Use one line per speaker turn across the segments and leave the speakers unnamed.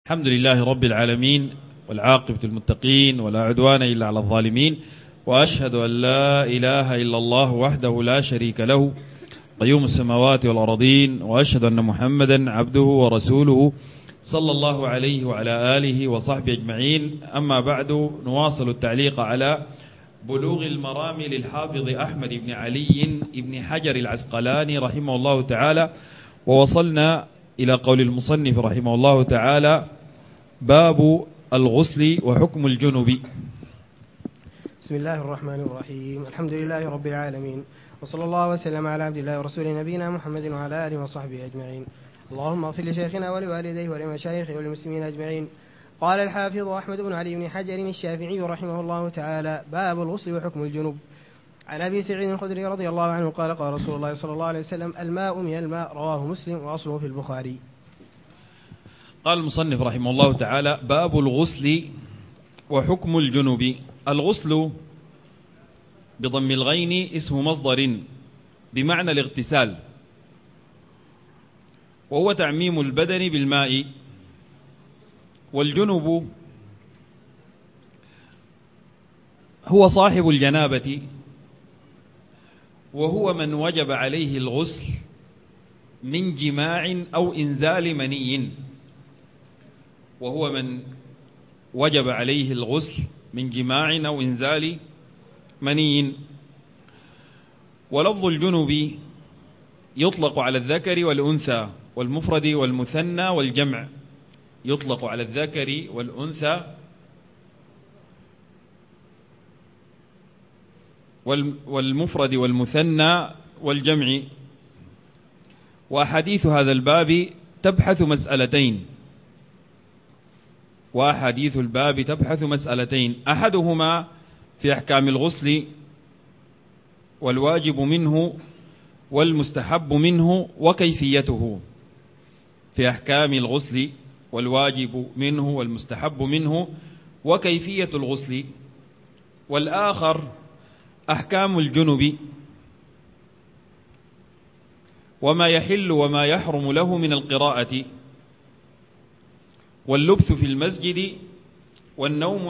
الحمد لله رب العالمين، والعاقبة المتقين، ولا عدوان إلا على الظالمين، وأشهد أن لا إله إلا الله وحده لا شريك له قيوم السماوات والأرضين، وأشهد أن محمدا عبده ورسوله صلى الله عليه وعلى آله وصحبه أجمعين. أما بعد، نواصل التعليق على بلوغ المرام للحافظ أحمد بن علي بن حجر العسقلاني رحمه الله تعالى، ووصلنا إلى قول المصنف رحمه الله تعالى: باب الغسل وحكم الجنب.
بسم الله الرحمن الرحيم. الحمد لله رب العالمين، وصلى الله وسلم على عبد الله ورسوله نبينا محمد وعلى آله وصحبه أجمعين. اللهم اغفر لشيخنا ولوالديه ولمشايخه وللمسلمين أجمعين. قال الحافظ أحمد بن علي بن حجر الشافعي رحمه الله تعالى: باب الغسل وحكم الجنب. عن أبي سعيد الخدري رضي الله عنه قال: قال رسول الله صلى الله عليه وسلم: الماء من الماء. رواه مسلم وأصله في البخاري.
قال المصنف رحمه الله تعالى: باب الغسل وحكم الجنب. الغسل بضم الغين اسم مصدر بمعنى الاغتسال، وهو تعميم البدن بالماء. والجنب هو صاحب الجنابة، وهو من وجب عليه الغسل من جماع أو إنزال مني. وهو من وجب عليه الغسل من جماع أو إنزال مني. ولفظ الجنب يطلق على الذكر والأنثى والمفرد والمثنى والجمع. يطلق على الذكر والأنثى والمفرد والمثنى والجمع. وأحاديث هذا الباب تبحث مسألتين. أحدهما في أحكام الغسل والواجب منه والمستحب منه وكيفيته. في أحكام الغسل والواجب منه والمستحب منه وكيفية الغسل. والآخر أحكام الجنب وما يحل وما يحرم له من القراءة واللبث في المسجد والنوم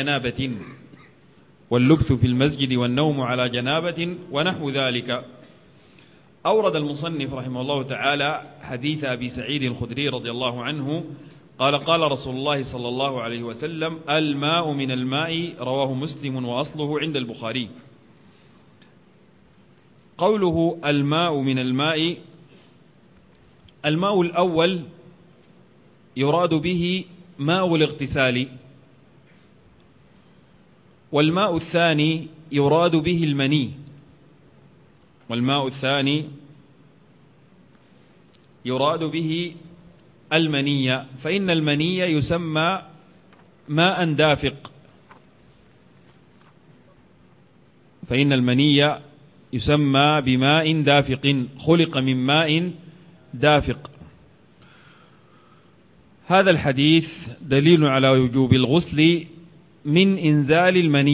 على جنابة ونحو ذلك. أورد المصنف رحمه الله تعالى حديث أبي سعيد الخدري رضي الله عنه قال: قال رسول الله صلى الله عليه وسلم: الماء من الماء. رواه مسلم وأصله عند البخاري. قوله الماء من الماء، الماء الأول يراد به ماء الاغتسال، والماء الثاني يراد به المني. فإن المني يسمى ماء دافق. يسمى بماء دافق، خلق من ماء دافق. هذا الحديث دليل على وجوب الغسل من إنزال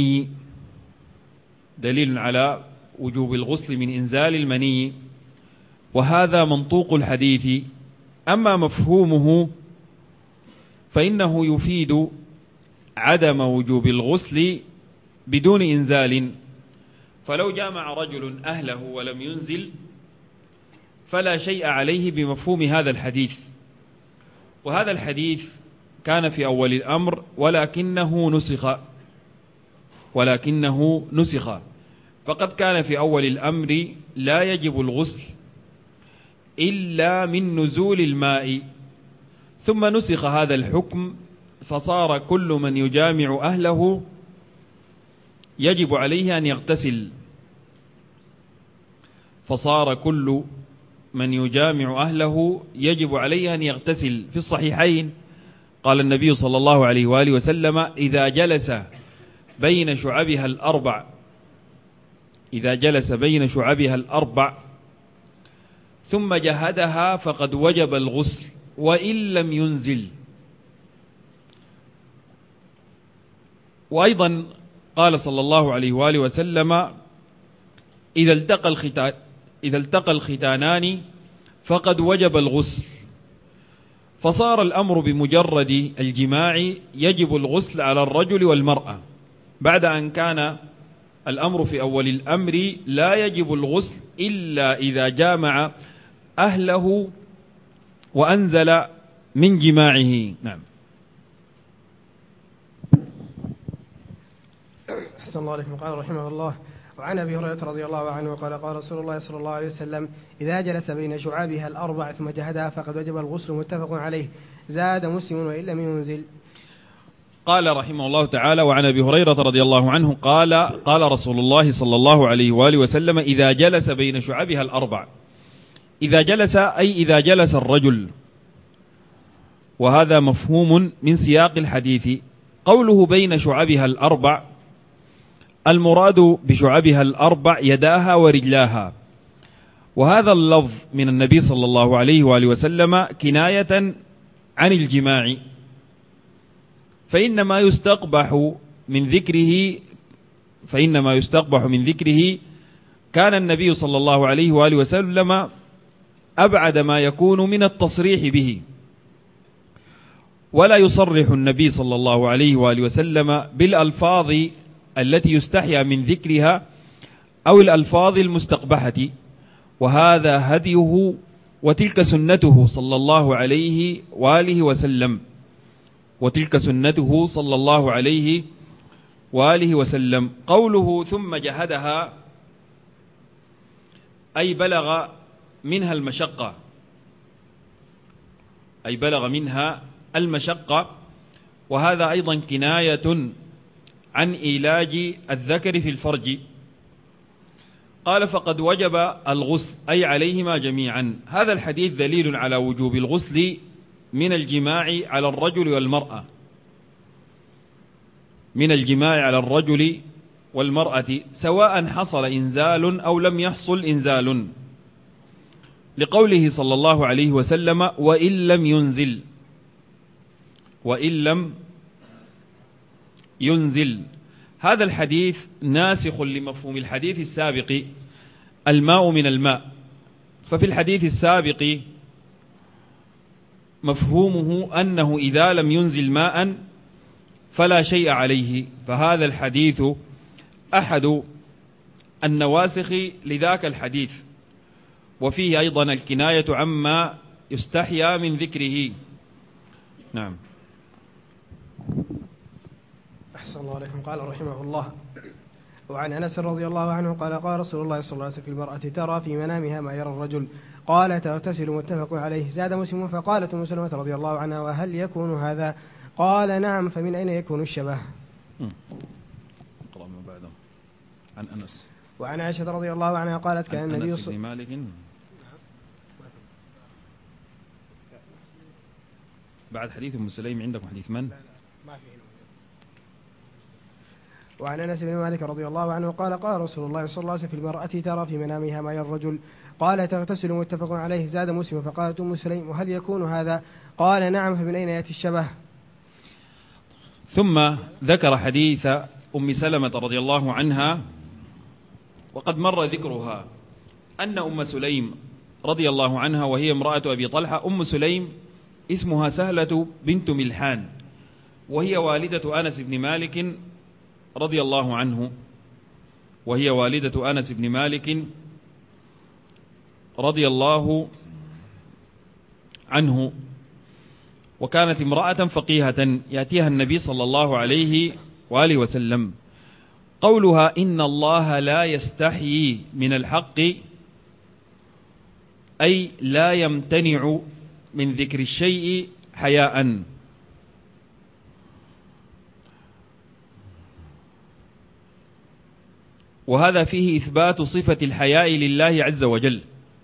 المني، وهذا منطوق الحديث. أما مفهومه فإنه يفيد عدم وجوب الغسل بدون إنزال. فلو جامع رجل أهله ولم ينزل فلا شيء عليه بمفهوم هذا الحديث. وهذا الحديث كان في أول الأمر ولكنه نسخ. فقد كان في أول الأمر لا يجب الغسل إلا من نزول الماء، ثم نسخ هذا الحكم فصار كل من يجامع أهله يجب عليه أن يغتسل. في الصحيحين قال النبي صلى الله عليه وآله وسلم: إذا جلس بين شعبها الأربع ثم جهدها فقد وجب الغسل وإن لم ينزل. وأيضا قال صلى الله عليه وآله وسلم: إذا التقى الختانان فقد وجب الغسل فصار الأمر بمجرد الجماع يجب الغسل على الرجل والمرأة، بعد أن كان الأمر في أول الأمر لا يجب الغسل إلا إذا جامع أهله وأنزل من جماعه. نعم.
أحسن الله عليكم. قال رحمه الله: وعن أبي هريرة رضي الله عنه قال: قال رسول الله صلى الله عليه وسلم: إذا جلس بين شعابها الأربع ثم جهدها فقد وجب الغسل. متفق عليه. زاد مسلم: وإن لم ينزل.
قال رحمه الله تعالى: وعن أبي هريرة رضي الله عنه قال: قال رسول الله صلى الله عليه وآله وسلم: إذا جلس بين شعابها الأربع. إذا جلس أي إذا جلس الرجل، وهذا مفهوم من سياق الحديث. قوله بين شعابها الأربع، المراد بشعابها الأربع يداها ورجلاها، وهذا اللفظ من النبي صلى الله عليه وآله وسلم كناية عن الجماع، فإنما يستقبح من ذكره كان النبي صلى الله عليه وآله وسلم أبعد ما يكون من التصريح به، ولا يصرح النبي صلى الله عليه وآله وسلم بالألفاظ التي يستحيا من ذكرها أو الألفاظ المستقبحة، وهذا هديه وتلك سنته صلى الله عليه وآله وسلم، قوله ثم جهدها أي بلغ منها المشقة، وهذا أيضا كناية عن إيلاج الذكر في الفرج. قال: فقد وجب الغسل أي عليهما جميعا. هذا الحديث دليل على وجوب الغسل من الجماع على الرجل والمرأة، سواء حصل إنزال أو لم يحصل إنزال، لقوله صلى الله عليه وسلم: وإن لم ينزل. هذا الحديث ناسخ لمفهوم الحديث السابق: الماء من الماء. ففي الحديث السابق مفهومه أنه إذا لم ينزل ماء فلا شيء عليه، فهذا الحديث أحد النواسخ لذاك الحديث، وفيه أيضا الكناية عما يستحيا من ذكره. نعم.
أحسن الله عليكم. قال رحمه الله: وعن أنس رضي الله عنه قال: قال رسول الله صلى الله عليه وسلم: في المرأة ترى في منامها ما يرى الرجل. قال: تغتسل. متفق عليه. زاد مسلم: فقالت أم سلمة رضي الله عنها: وهل يكون هذا؟ قال: نعم. فمن أين يكون الشبه؟
قرأ ما بعده. عن أنس.
وعن عائشة رضي الله عنها قالت: كان النبي
أنس بن مالك. بعد حديث أم سليم عندكم حديث من؟
ما فيه. وعن أنس بن مالك رضي الله عنه قال: قال رسول الله صلى الله عليه وسلم: في المرأة ترى في منامها ما يرى الرجل. قال: تغتسل. متفق عليه. زاد مسلم: فقالت أم سليم: وهل يكون هذا؟ قال: نعم. فمن أين يأتي الشبه؟
ثم ذكر حديث أم سلمة رضي الله عنها، وقد مر ذكرها، أن أم سليم رضي الله عنها وهي امرأة أبي طلحة. أم سليم اسمها سهلة بنت ملحان، وهي والدة أنس بن مالك رضي الله عنه، وكانت امرأة فقيهة يأتيها النبي صلى الله عليه وآله وسلم. قولها: إن الله لا يستحيي من الحق، أي لا يمتنع من ذكر الشيء حياء. وهذا فيه إثبات صفة الحياء لله عز وجل،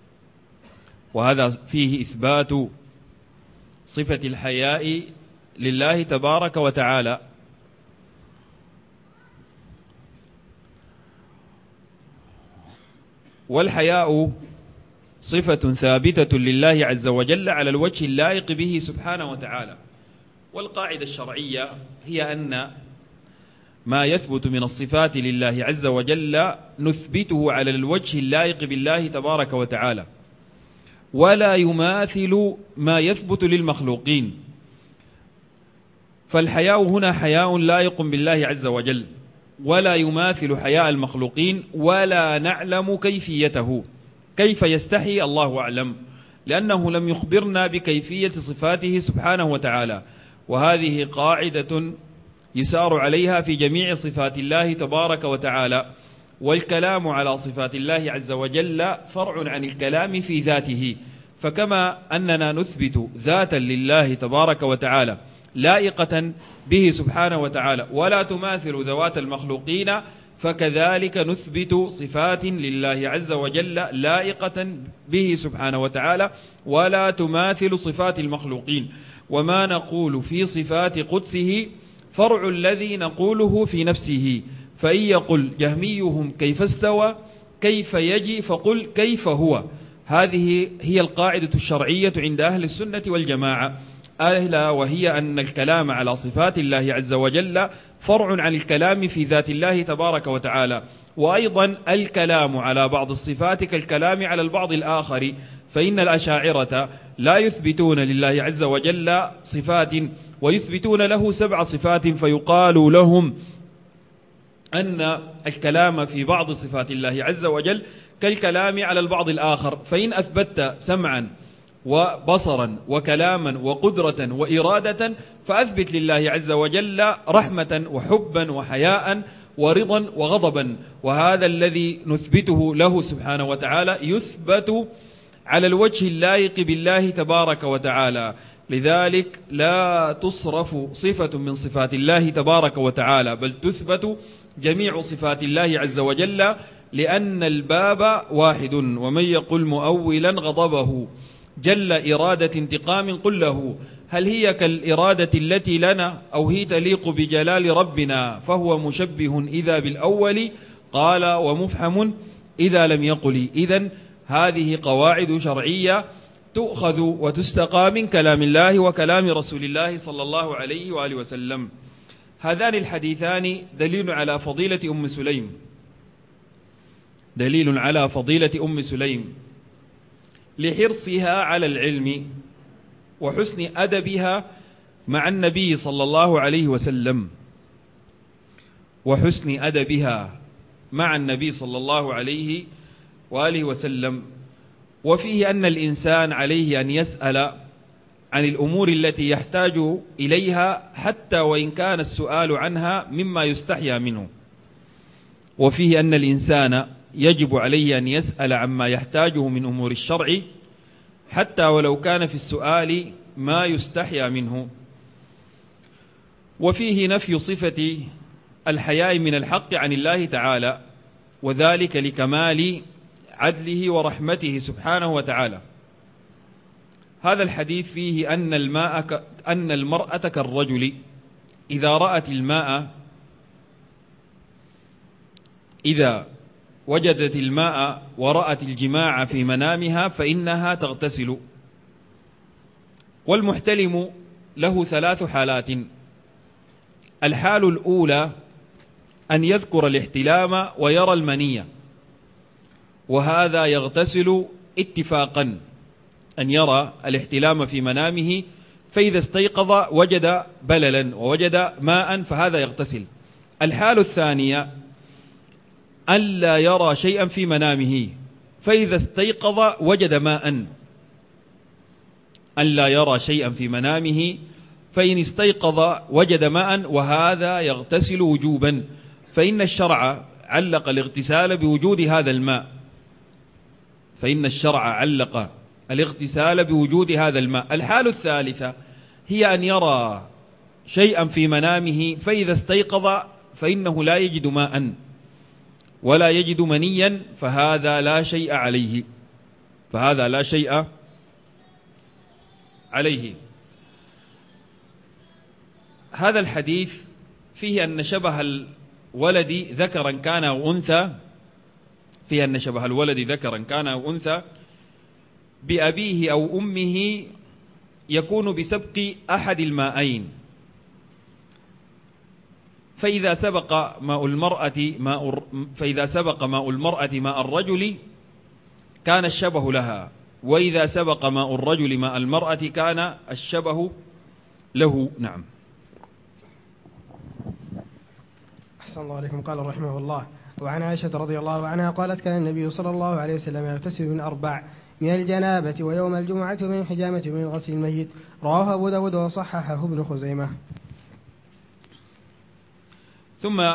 صفة الحياء لله تبارك وتعالى. والحياء صفة ثابتة لله عز وجل على الوجه اللائق به سبحانه وتعالى. والقاعدة الشرعية هي أن ما يثبت من الصفات لله عز وجل نثبته على الوجه اللائق بالله تبارك وتعالى، ولا يماثل ما يثبت للمخلوقين. فالحياء هنا حياء لائق بالله عز وجل، ولا يماثل حياء المخلوقين، ولا نعلم كيفيته، كيف يستحي الله أعلم، لأنه لم يخبرنا بكيفية صفاته سبحانه وتعالى. وهذه قاعدة يسار عليها في جميع صفات الله تبارك وتعالى. والكلام على صفات الله عز وجل فرع عن الكلام في ذاته، فكما أننا نثبت ذاتا لله تبارك وتعالى لائقة به سبحانه وتعالى ولا تماثل ذوات المخلوقين، فكذلك نثبت صفات لله عز وجل لائقة به سبحانه وتعالى ولا تماثل صفات المخلوقين. وما نقول في صفات قدسه فرع الذي نقوله في نفسه. فإن يقل جهميهم كيف استوى كيف يجي فقل كيف هو. هذه هي القاعدة الشرعية عند أهل السنة والجماعة، ألا وهي أن الكلام على صفات الله عز وجل فرع عن الكلام في ذات الله تبارك وتعالى. وأيضا الكلام على بعض الصفات كالكلام على البعض الآخر، فإن الأشاعرة لا يثبتون لله عز وجل صفات ويثبتون له 7 صفات، فيقال لهم أن الكلام في بعض صفات الله عز وجل كالكلام على البعض الآخر. فإن أثبت سمعا وبصرا وكلاما وقدرة وإرادة فأثبت لله عز وجل رحمة وحبا وحياء ورضا وغضبا، وهذا الذي نثبته له سبحانه وتعالى يثبت على الوجه اللائق بالله تبارك وتعالى. لذلك لا تصرف صفة من صفات الله تبارك وتعالى، بل تثبت جميع صفات الله عز وجل، لأن الباب واحد. ومن يقل مؤولا غضبه جل إرادة انتقام قل له هل هي كالإرادة التي لنا أو هي تليق بجلال ربنا، فهو مشبه إذا بالأول قال ومفحم إذا لم يقل. إذن هذه قواعد شرعية تؤخذ وتستقى من كلام الله وكلام رسول الله صلى الله عليه وآله وسلم. هذان الحديثان دليل على فضيلة أم سليم، دليل على فضيلة أم سليم لحرصها على العلم وحسن أدبها مع النبي صلى الله عليه وسلم، وحسن أدبها مع النبي صلى الله عليه وآله وسلم. وفيه أن الإنسان عليه أن يسأل عن الأمور التي يحتاج إليها حتى وإن كان السؤال عنها مما يستحيا منه. وفيه أن الإنسان يجب عليه أن يسأل عما يحتاجه من أمور الشرع حتى ولو كان في السؤال ما يستحيا منه. وفيه نفي صفة الحياء من الحق عن الله تعالى، وذلك لكمال عدله ورحمته سبحانه وتعالى. هذا الحديث فيه أن المرأة كالرجل إذا رأت الماء، إذا وجدت الماء ورأت الجماع في منامها فإنها تغتسل. والمحتلم له 3 حالات. الحال الأولى أن يذكر الاحتلام ويرى المنية، وهذا يغتسل اتفاقا، أن يرى الاحتلام في منامه فإذا استيقظ وجد بللا ووجد ماء فهذا يغتسل. الحال الثانية أن لا يرى شيئا في منامه فإذا استيقظ وجد ماء، أن لا يرى شيئا في منامه فإن استيقظ وجد ماء، وهذا يغتسل وجوبا، فإن الشرع علق الاغتسال بوجود هذا الماء، فإن الشرع علق الاغتسال بوجود هذا الماء. الحال الثالثة هي أن يرى شيئا في منامه فإذا استيقظ فإنه لا يجد ماء ولا يجد منيا، فهذا لا شيء عليه، فهذا لا شيء عليه. هذا الحديث فيه أن شبه الولد ذكرا كان أو أنثى، فيه أن شبه الولد ذكرا كان أو أنثى بأبيه أو أمه يكون بسبق أحد الماءين، فإذا سبق ماء المرأة ماء الرجل كان الشبه لها، وإذا سبق ماء الرجل ماء المرأة كان الشبه له. نعم.
أحسن الله عليكم. قال رحمه الله: وعن عائشة رضي الله عنها قالت: كان النبي صلى الله عليه وسلم يغتسل من 4: من الجنابة ويوم الجمعة ومن الحجامة ومن غسل الميت. رواه أبو داود وصححه ابن خزيمة.
ثم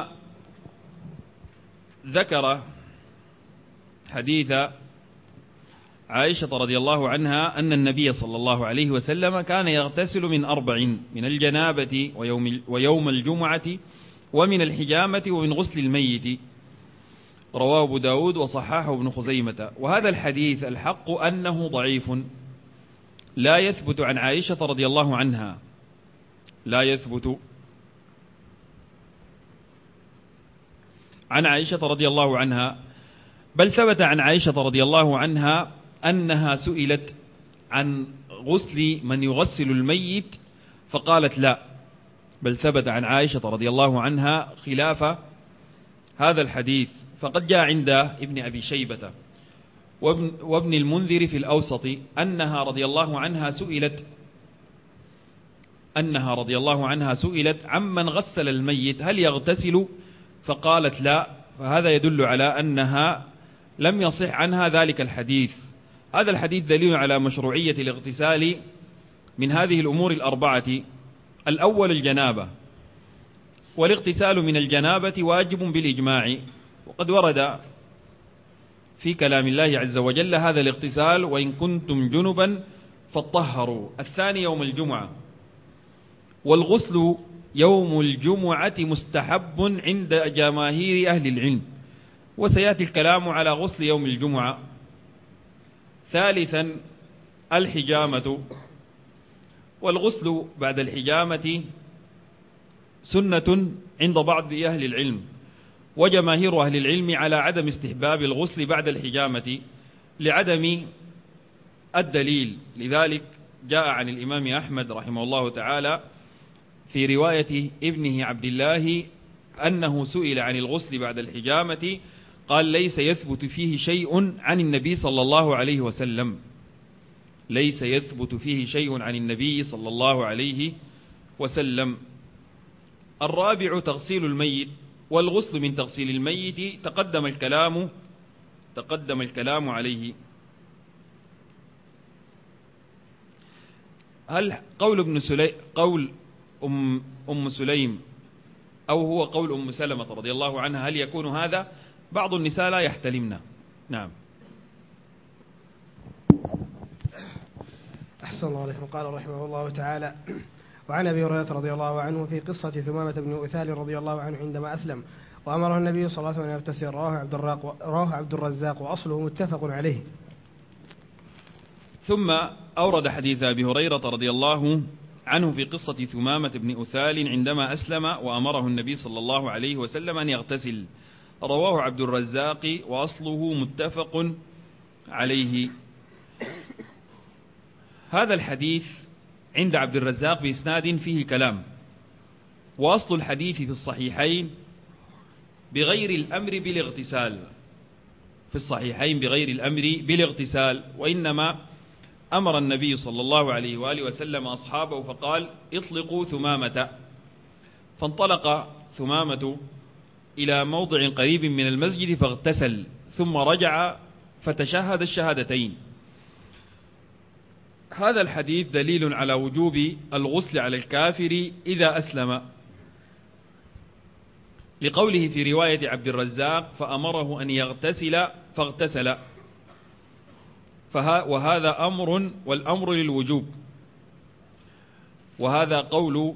ذكر حديث عائشة رضي الله عنها أن النبي صلى الله عليه وسلم كان يغتسل من 4: من الجنابة ويوم الجمعة ومن الحجامة ومن غسل الميت. رواه أبو داود وصححه ابن خزيمة. وهذا الحديث الحق أنه ضعيف، لا يثبت عن عائشة رضي الله عنها، لا يثبت عن عائشة رضي الله عنها، بل ثبت عن عائشة رضي الله عنها أنها سئلت عن غسل من يغسل الميت فقالت لا، بل ثبت عن عائشة رضي الله عنها خلاف هذا الحديث. فقد جاء عند ابن أبي شيبة وابن المنذر في الأوسط أنها رضي الله عنها سئلت عمن غسل الميت هل يغتسل، فقالت لا، فهذا يدل على أنها لم يصح عنها ذلك الحديث. هذا الحديث دليل على مشروعية الاغتسال من هذه الأمور 4: الأول الجنابة، والاغتسال من الجنابة واجب بالإجماع، وقد ورد في كلام الله عز وجل هذا الاغتسال: وإن كنتم جنبا فاطهروا. الثاني يوم الجمعة، والغسل يوم الجمعة مستحب عند جماهير أهل العلم، وسيأتي الكلام على غسل يوم الجمعة. ثالثا الحجامة، والغسل بعد الحجامة سنة عند بعض أهل العلم، وجماهير أهل العلم على عدم استحباب الغسل بعد الحجامة لعدم الدليل. لذلك جاء عن الإمام أحمد رحمه الله تعالى في رواية ابنه عبد الله أنه سئل عن الغسل بعد الحجامة قال: ليس يثبت فيه شيء عن النبي صلى الله عليه وسلم، ليس يثبت فيه شيء عن النبي صلى الله عليه وسلم. الرابع تغسيل الميت، والغسل من تغسيل الميت تقدم الكلام عليه. هل قول أم سليم أو هو قول أم سلمة رضي الله عنها هل يكون هذا؟ بعض النساء لا يحتلمن. نعم.
أحسن الله عليكم. قال رحمه الله تعالى: وعن أبي هريرة رضي الله عنه في قصة ثمامة بن أثال رضي الله عنه عندما أسلم وأمره النبي صلى الله عليه وسلم أن يغتسل. رواه عبد الرزاق وأصله متفق عليه.
ثم أورد حديث أبي هريرة رضي الله عنه في قصة ثمامة بن أثال عندما أسلم وأمره النبي صلى الله عليه وسلم أن يغتسل. رواه عبد الرزاق وأصله متفق عليه. هذا الحديث عند عبد الرزاق بإسناد فيه كلام، وأصل الحديث في الصحيحين بغير الأمر بالاغتسال، في الصحيحين بغير الأمر بالاغتسال، وإنما أمر النبي صلى الله عليه وآله وسلم أصحابه فقال: اطلقوا ثمامة. فانطلق ثمامة إلى موضع قريب من المسجد فاغتسل، ثم رجع فتشهد الشهادتين. هذا الحديث دليل على وجوب الغسل على الكافر إذا أسلم، لقوله في رواية عبد الرزاق: فأمره أن يغتسل فاغتسل، وهذا أمر، والأمر للوجوب. وهذا قول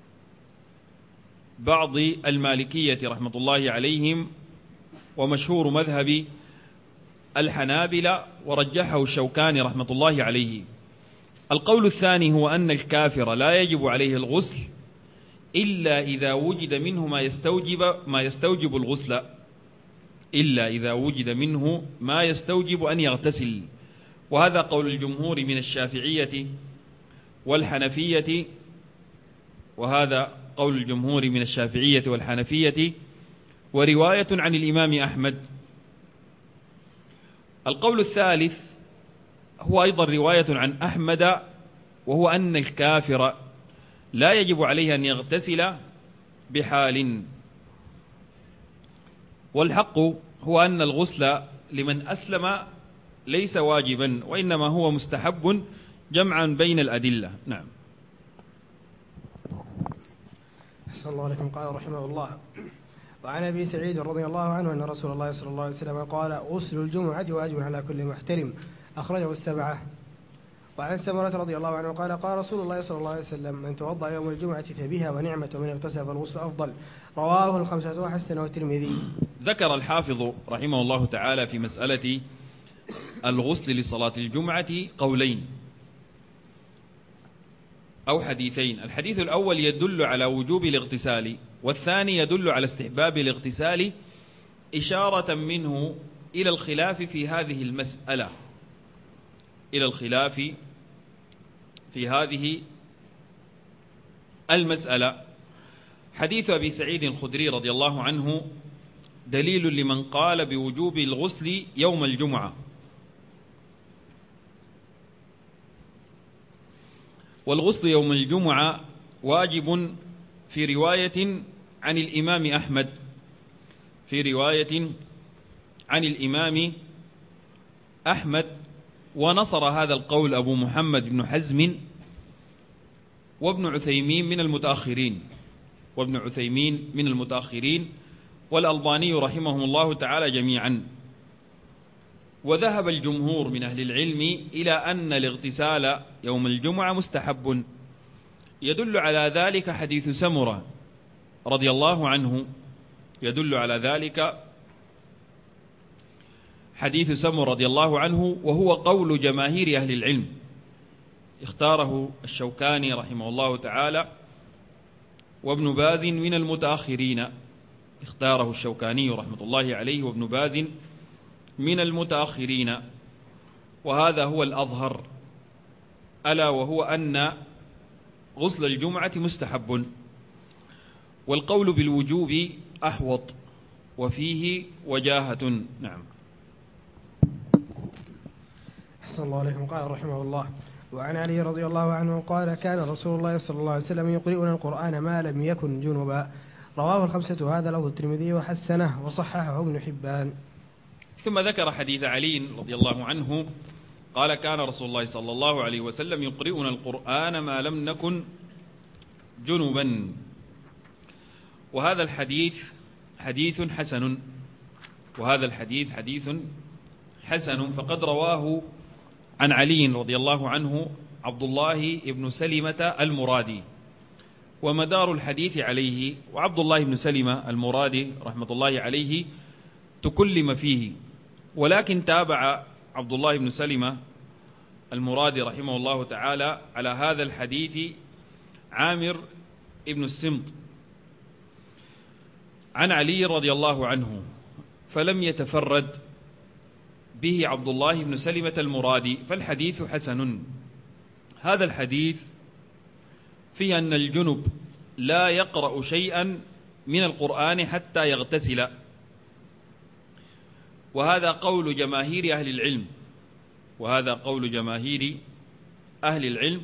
بعض المالكية رحمة الله عليهم، ومشهور مذهب الحنابلة، ورجحه الشوكاني رحمة الله عليه. القول الثاني هو أن الكافر لا يجب عليه الغسل إلا إذا وجد منه ما يستوجب الغسل، إلا إذا وجد منه ما يستوجب أن يغتسل. وهذا قول الجمهور من الشافعية والحنفية، ورواية عن الإمام أحمد. القول الثالث هو أيضا رواية عن أحمد، وهو أن الكافر لا يجب عليه أن يغتسل بحال. والحق هو أن الغسل لمن أسلم ليس واجبا، وإنما هو مستحب جمعا بين الأدلة. نعم.
أحسن الله عليكم. قال رحمه الله: وعن أبي سعيد رضي الله عنه أن رسول الله صلى الله عليه وسلم قال: غسل الجمعة واجب على كل محترم، أخرجه السبعة. وعن سمرة رضي الله عنه قال: قال رسول الله صلى الله عليه وسلم: من توضأ يوم الجمعة فبها ونعمة، ومن اغتسل فالغسل أفضل. رواه الخمسة وحسنه الترمذي.
ذكر الحافظ رحمه الله تعالى في مسألة الغسل لصلاة الجمعة قولين أو حديثين. الحديث الأول يدل على وجوب الاغتسال، والثاني يدل على استحباب الاغتسال، إشارة منه إلى الخلاف في هذه المسألة، إلى الخلاف في هذه المسألة. حديث أبي سعيد الخدري رضي الله عنه دليل لمن قال بوجوب الغسل يوم الجمعة. والغسل يوم الجمعة واجب في رواية عن الإمام أحمد، في رواية عن الإمام أحمد. ونصر هذا القول أبو محمد بن حزم وابن عثيمين من المتأخرين، والألباني رحمهم الله تعالى جميعا. وذهب الجمهور من أهل العلم إلى أن الاغتسال يوم الجمعة مستحب. يدل على ذلك حديث سمرة رضي الله عنه، يدل على ذلك حديث سمرة رضي الله عنه، وهو قول جماهير أهل العلم، اختاره الشوكاني رحمه الله تعالى وابن باز من المتأخرين، اختاره الشوكاني رحمة الله عليه وابن باز من المتأخرين. وهذا هو الأظهر، ألا وهو أن غسل الجمعة مستحب، والقول بالوجوب أحوط وفيه وجاهة. نعم.
أحسن الله عليكم. قال رحمه الله: وعن علي رضي الله عنه قال: كان رسول الله صلى الله عليه وسلم يقرئنا القرآن ما لم يكن جنبا. رواه الخمسة. هذا لفظ الترمذي وحسنه وصححه ابن حبان.
ثم ذكر حديث علي رضي الله عنه قال: كان رسول الله صلى الله عليه وسلم يقرئنا القرآن ما لم نكن جنبا. وهذا الحديث حديث حسن، وهذا الحديث حديث حسن. فقد رواه عن علي رضي الله عنه عبد الله بن سلمة المرادي، ومدار الحديث عليه. وعبد الله بن سلمة المرادي رحمة الله عليه تكلم فيه، ولكن تابع عبد الله بن سلمة المرادي رحمه الله تعالى على هذا الحديث عامر ابن السمط عن علي رضي الله عنه، فلم يتفرد به عبد الله بن سلمة المرادي، فالحديث حسن. هذا الحديث فيه أن الجنب لا يقرأ شيئا من القرآن حتى يغتسل، وهذا قول جماهير أهل العلم، وهذا قول جماهير أهل العلم.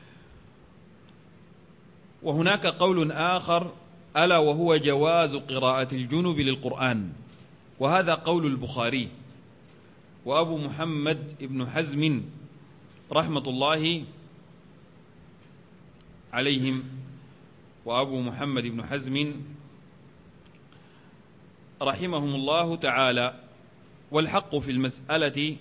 وهناك قول آخر ألا وهو جواز قراءة الجنب للقرآن، وهذا قول البخاري وأبو محمد ابن حزم رحمة الله عليهم، وأبو محمد بن حزم رحمهم الله تعالى. والحق في المسألة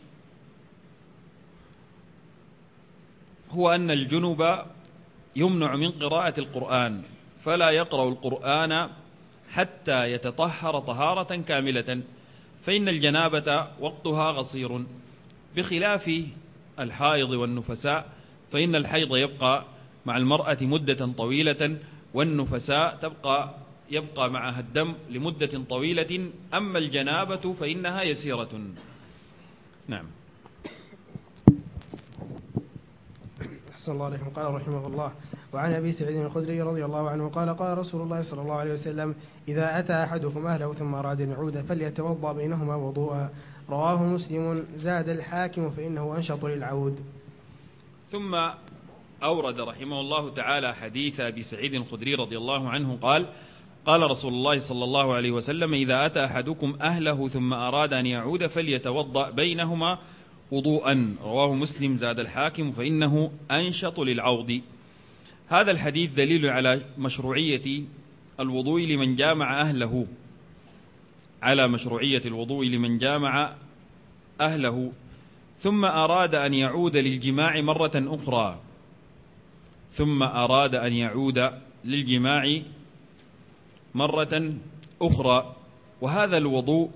هو أن الجنب يمنع من قراءة القرآن، فلا يقرأ القرآن حتى يتطهر طهارة كاملة، فإن الجنابة وقتها قصير، بخلاف الحائض والنفساء، فإن الحيض يبقى مع المرأة مدة طويلة، والنفساء يبقى معها الدم لمدة طويلة، أما الجنابة فإنها يسيرة. نعم.
أحسن الله عليكم. قال رحمه الله: وعن أبي سعيد الخدري رضي الله عنه قال قال رسول الله صلى الله عليه وسلم إذا أتى أحدكم أهله ثم أراد أن يعود فليتوضأ بينهما وضوءا. رواه مسلم. زاد الحاكم فإنه أنشط للعود.
ثم أورد رحمه الله تعالى حديث أبي سعيد الخدري رضي الله عنه قال قال رسول الله صلى الله عليه وسلم إذا أتى أحدكم أهله ثم أراد أن يعود فليتوضأ بينهما وضوءا. رواه مسلم. زاد الحاكم فإنه أنشط للعوض. هذا الحديث دليل على مشروعية الوضوء لمن جامع أهله، على مشروعية الوضوء لمن جامع أهله ثم أراد أن يعود للجماع مرة أخرى، ثم أراد أن يعود للجماع مرة أخرى. وهذا الوضوء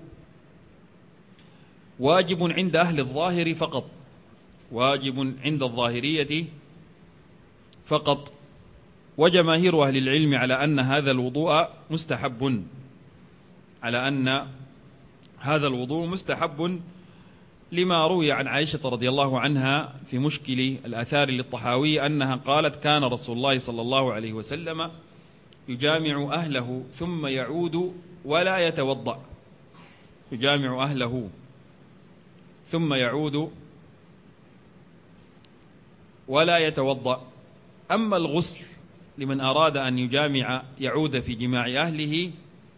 واجب عند أهل الظاهر فقط، واجب عند الظاهرية فقط، وجماهير أهل العلم على أن هذا الوضوء مستحب، على أن هذا الوضوء مستحب لما روي عن عائشة رضي الله عنها في مشكل الآثار للطحاوي أنها قالت كان رسول الله صلى الله عليه وسلم يجامع أهله ثم يعود ولا يتوضأ، يجامع أهله ثم يعود ولا يتوضأ. أما الغسل لمن أراد أن يعود في جماع أهله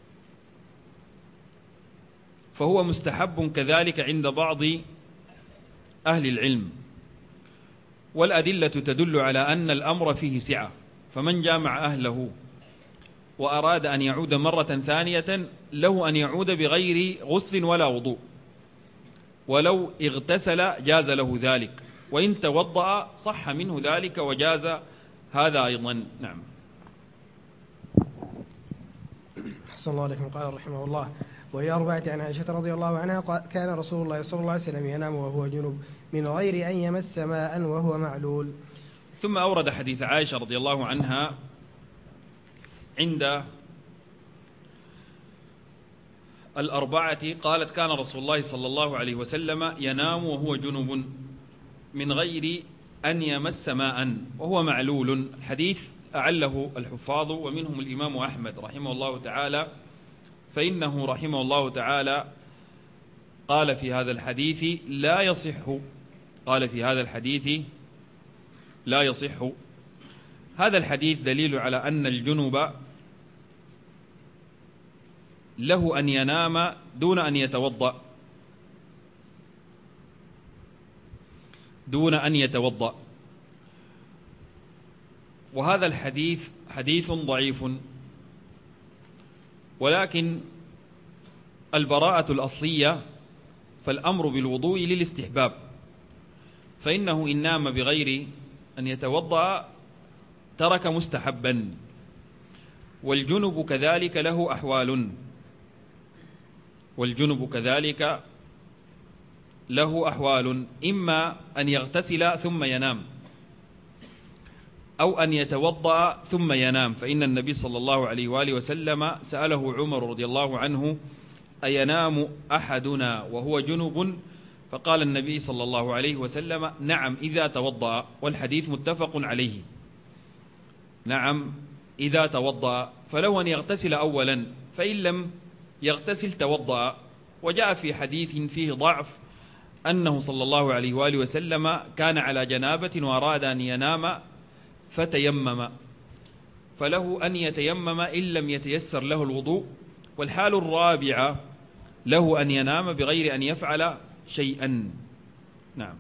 فهو مستحب كذلك عند بعض أهل العلم، والأدلة تدل على أن الأمر فيه سعة، فمن جامع أهله وأراد أن يعود مرة ثانية له أن يعود بغير غسل ولا وضوء، ولو اغتسل جاز له ذلك، وإن توضأ صح منه ذلك وجاز هذا أيضا. نعم.
أحسن الله عليكم. قال رحمه الله وهي أربعة عن عائشة رضي الله عنها كان رسول الله صلى الله عليه وسلم ينام وهو جنب من غير أن يمس ماء وهو معلول.
ثم أورد حديث عائشة رضي الله عنها عند الأربعة قالت كان رسول الله صلى الله عليه وسلم ينام وهو جنب من غير أن يمس ماء وهو معلول. حديث أعله الحفاظ ومنهم الإمام أحمد رحمه الله تعالى، فإنه رحمه الله تعالى قال في هذا الحديث لا يصح، قال في هذا الحديث لا يصح. هذا الحديث دليل على أن الجنب له أن ينام دون أن يتوضأ، دون أن يتوضأ. وهذا الحديث حديث ضعيف، ولكن البراءة الأصلية فالأمر بالوضوء للاستحباب، فإنه إن نام بغير أن يتوضأ ترك مستحبا. والجنب كذلك له أحوال، والجنب كذلك له أحوال، إما أن يغتسل ثم ينام، أو أن يتوضأ ثم ينام. فإن النبي صلى الله عليه وآله وسلم سأله عمر رضي الله عنه أينام أحدنا وهو جنب؟ فقال النبي صلى الله عليه وسلم نعم إذا توضأ، والحديث متفق عليه. نعم إذا توضأ، فلو أن يغتسل أولا، فإن لم يغتسل توضأ. وجاء في حديث فيه ضعف أنه صلى الله عليه وآله وسلم كان على جنابة وأراد أن ينام فتيمم، فله أن يتيمم إن لم يتيسر له الوضوء. والحال الرابعة له أن ينام بغير أن يفعل شيئا. نعم.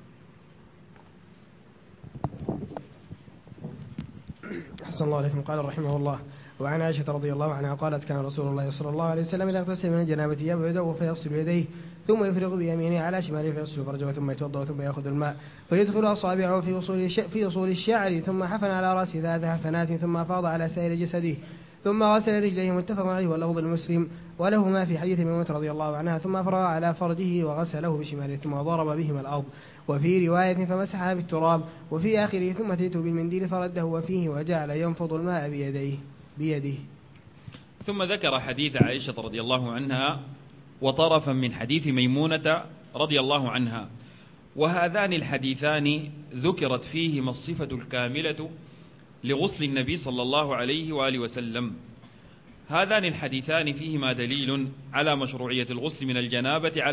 أحسن الله عليكم. قال رحمه الله وعن عائشة رضي الله عنها قالت كان رسول الله صلى الله عليه وسلم إذا اغتسل من الجنابة يبدأ فيغسل يديه ثم يفرغ بيمينه على شماله فيغسل فرجه ثم يتوضأ ثم يأخذ الماء فيدخل أصابعه في أصول الشعر ثم حفن على رأسه 3 حفنات ثم أفاض على سائر جسده ثم غسل رجليه. متفق عليه واللفظ المسلم ولهما في حديث ميمونة رضي الله عنها ثم أفرغ على فرجه وغسله بشماله ثم ضرب بهما الأرض، وفي رواية فمسحها بالتراب، وفي آخره ثم أتيته بالمنديل فرده وفيه وجعل ينفض الماء بيده.
ثم ذكر حديث عائشة رضي الله عنها وطرفا من حديث ميمونة رضي الله عنها، وهذان الحديثان ذكرت فيهما الصفة الكاملة لغسل النبي صلى الله عليه وآله وسلم. هذان الحديثان فيهما دليل على مشروعية الغسل من الجنابة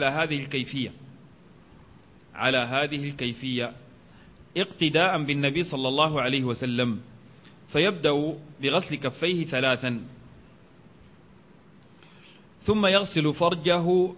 على هذه الكيفية اقتداء بالنبي صلى الله عليه وسلم. فيبدأ بغسل كفيه 3 ثم يغسل فرجه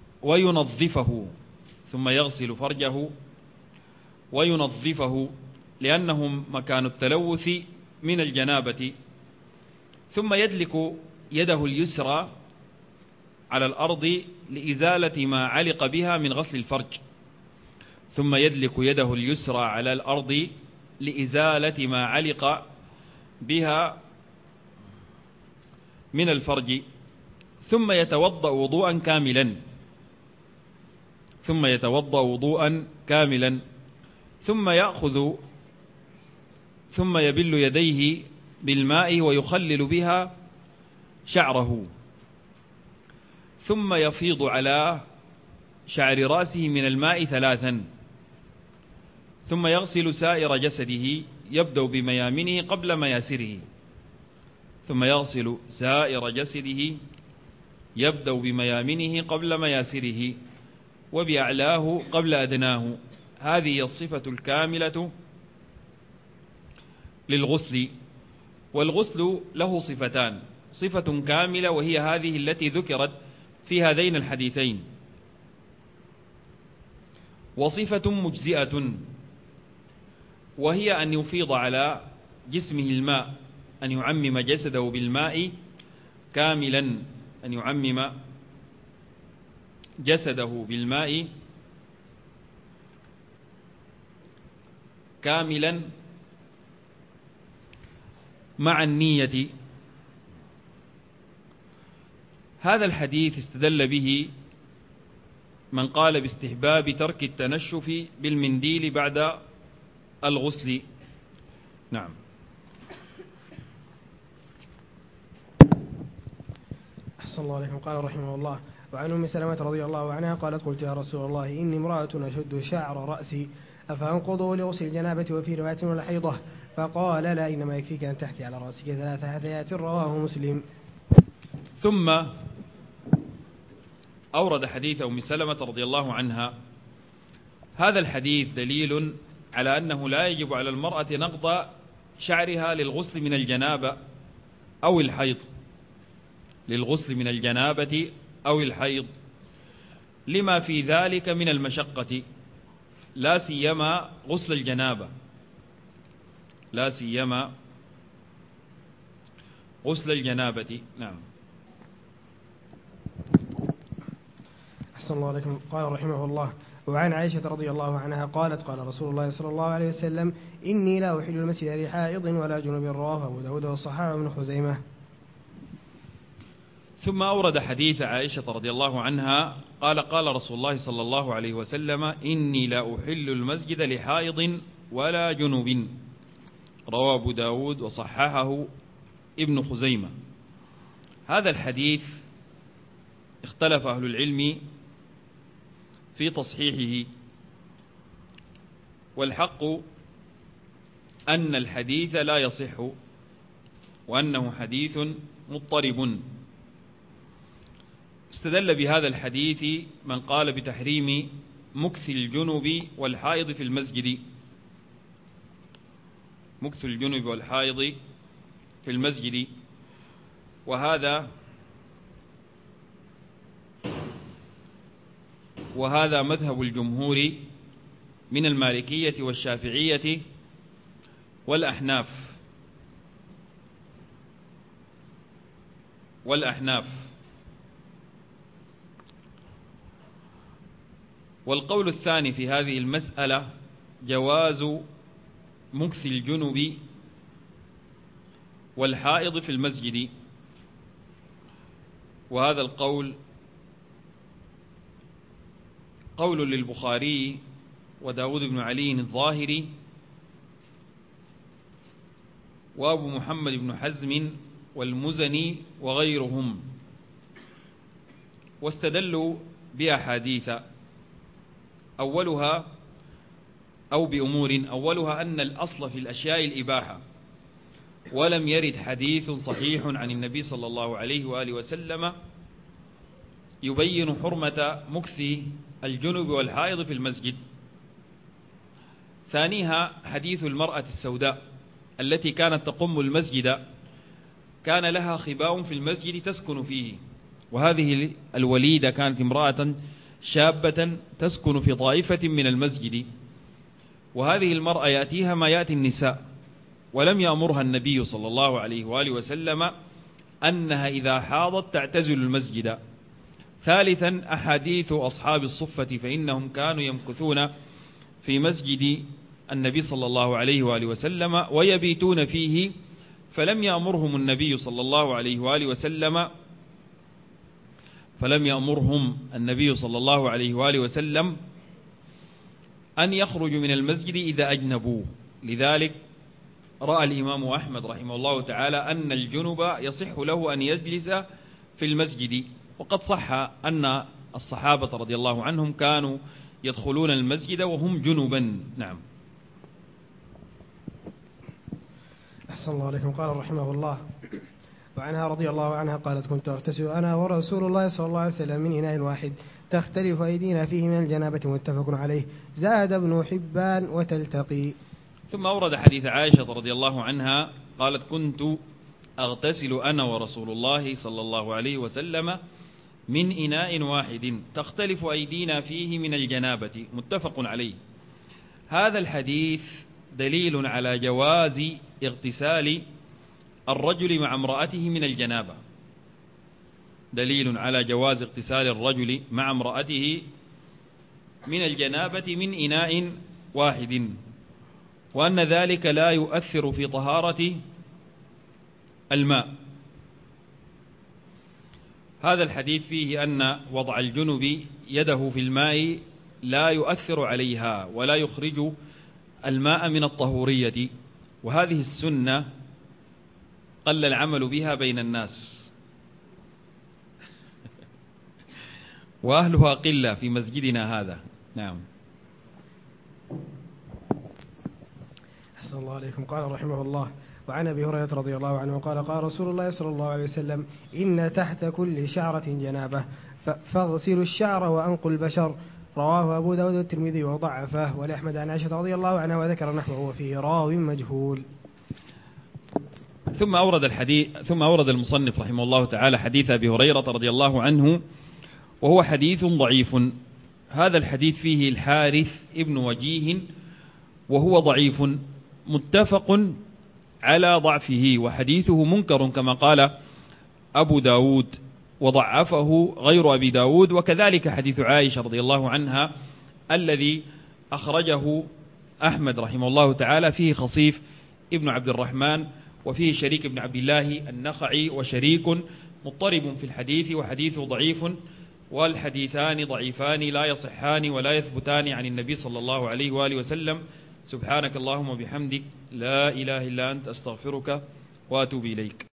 وينظفه لأنه مكان التلوث من الجنابة. ثم يدلك يده اليسرى على الأرض لإزالة ما علق بها من غسل الفرج. ثم يدلك يده اليسرى على الأرض لإزالة ما علق بها من الفرج. ثم يتوضأ وضوءا كاملا ثم يبل يديه بالماء ويخلل بها شعره، ثم يفيض على شعر رأسه من الماء 3 ثم يغسل سائر جسده يبدأ بميامنه قبل مياسره وبأعلاه قبل أدناه. هذه الصفة الكاملة للغسل. والغسل له صفتان: صفة كاملة وهي هذه التي ذكرت في هذين الحديثين، وصفة مجزئة وهي أن يفيض على جسمه الماء، أن يعمم جسده بالماء كاملا، مع النية. هذا الحديث استدل به من قال باستحباب ترك التنشف بالمنديل بعد الغسل. نعم.
أحسن الله عليكم. قال رحمه الله: وعن أم سلمة رضي الله عنها قالت: قلت يا رسول الله إني امرأة أشد شعر رأسي أفأنقضه لغسل الجنابة وفي رواية ولا حيضة؟ فقال: لا، إنما يكفيك أن تحثي على رأسك 3 حثيات. رواه مسلم.
ثم أورد حديث أم سلمة رضي الله عنها. هذا الحديث دليل على أنه لا يجب على المرأة نقض شعرها للغسل من الجنابة أو الحيض، لما في ذلك من المشقة، لا سيما غسل الجنابة. نعم.
أحسن الله عليكم. قال رحمه الله: وعن عائشة رضي الله عنها قالت: قال رسول الله صلى الله عليه وسلم: إني لا أحل المسجد لحائض ولا جنب. رواه أبو داود وصححه ابن خزيمة.
ثم أورد حديث عائشة رضي الله عنها قال: قال رسول الله صلى الله عليه وسلم: إني لا أحل المسجد لحائض ولا جنب. رواه أبو داود وصححه ابن خزيمة. هذا الحديث اختلف أهل العلم في تصحيحه، والحق أن الحديث لا يصح وأنه حديث مضطرب. استدل بهذا الحديث من قال بتحريم مكث الجنب والحائض في المسجد، وهذا مذهب الجمهور من المالكية والشافعية والأحناف. والقول الثاني في هذه المسألة جواز مكث الجنب والحائض في المسجد، وهذا القول قول للبخاري وداود بن علي الظاهري وأبو محمد بن حزم والمزني وغيرهم، واستدلوا بأحاديث أولها أن الأصل في الأشياء الإباحة، ولم يرد حديث صحيح عن النبي صلى الله عليه وآله وسلم يبين حرمة مكث الجنب والحائض في المسجد. ثانيها حديث المرأة السوداء التي كانت تقم المسجد، كان لها خباء في المسجد تسكن فيه، وهذه الوليدة كانت امرأة شابة تسكن في طائفة من المسجد، وهذه المرأة يأتيها ما يأتي النساء، ولم يأمرها النبي صلى الله عليه وآله وسلم أنها إذا حاضت تعتزل المسجد. ثالثا أحاديث أصحاب الصفة، فإنهم كانوا يمكثون في مسجد النبي صلى الله عليه وآله وسلم ويبيتون فيه، فلم يأمرهم النبي صلى الله عليه وآله وسلم أن يخرجوا من المسجد إذا أجنبوا. لذلك رأى الإمام أحمد رحمه الله تعالى أن الجنب يصح له أن يجلس في المسجد، وقد صح أن الصحابة رضي الله عنهم كانوا يدخلون المسجد وهم جنبا. نعم.
أحسن الله عليكم. قال رحمه الله: وعنها رضي الله عنها قالت: كنت أغتسل أنا ورسول الله صلى الله عليه وسلم من إناء واحد تختلف أيدينا فيه من الجنابة، متفق عليه. زاد ابن حبان وتلتقي.
ثم أورد حديث عائشة رضي الله عنها قالت: كنت أغتسل أنا ورسول الله صلى الله عليه وسلم من إناء واحد تختلف أيدينا فيه من الجنابة، متفق عليه. هذا الحديث دليل على جواز اغتسال الرجل مع امرأته من الجنابة، دليل على جواز اغتسال الرجل مع امرأته من الجنابة من إناء واحد، وأن ذلك لا يؤثر في طهارة الماء. هذا الحديث فيه أن وضع الجنب يده في الماء لا يؤثر عليها ولا يخرج الماء من الطهورية، وهذه السنة قل العمل بها بين الناس، وأهلها قلة في مسجدنا هذا. نعم.
أحسن الله عليكم. قال رحمه الله: وعن أبي هريرة رضي الله عنه قال: قال رسول الله صلى الله عليه وسلم: إن تحت كل شعرة جنابة فاغسلوا الشعر وأنقوا البشر. رواه أبو داود والترمذي وضعفه، ولأحمد عن عائشة رضي الله عنها وذكر نحوه وفيه راو مجهول.
ثم أورد المصنف رحمه الله تعالى حديث أبي هريرة رضي الله عنه، وهو حديث ضعيف. هذا الحديث فيه الحارث ابن وجيه وهو ضعيف متفق على ضعفه، وحديثه منكر كما قال أبو داود، وضعفه غير أبي داود. وكذلك حديث عائشة رضي الله عنها الذي أخرجه أحمد رحمه الله تعالى فيه خصيف ابن عبد الرحمن وفيه شريك ابن عبد الله النخعي، وشريك مضطرب في الحديث وحديثه ضعيف، والحديثان ضعيفان لا يصحان ولا يثبتان عن النبي صلى الله عليه وآله وسلم. سبحانك اللهم وبحمدك، لا إله إلا أنت، أستغفرك وأتوب إليك.